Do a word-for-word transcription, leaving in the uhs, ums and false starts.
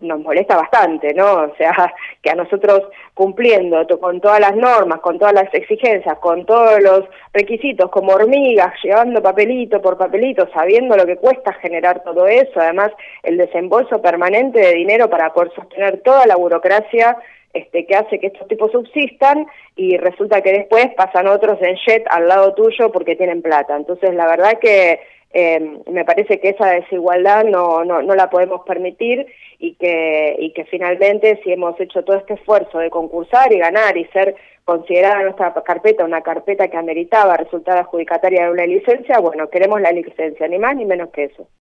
nos molesta bastante, ¿no? O sea, que a nosotros cumpliendo to con todas las normas, con todas las exigencias, con todos los requisitos, como hormigas, llevando papelito por papelito, sabiendo lo que cuesta generar todo eso, además el desembolso permanente de dinero para poder sostener toda la burocracia Este, que hace que estos tipos subsistan, y resulta que después pasan otros en jet al lado tuyo porque tienen plata. Entonces la verdad que eh, me parece que esa desigualdad no, no, no la podemos permitir, y que, y que finalmente, si hemos hecho todo este esfuerzo de concursar y ganar y ser considerada nuestra carpeta una carpeta que ameritaba resultar adjudicataria de una licencia, bueno, queremos la licencia, ni más ni menos que eso.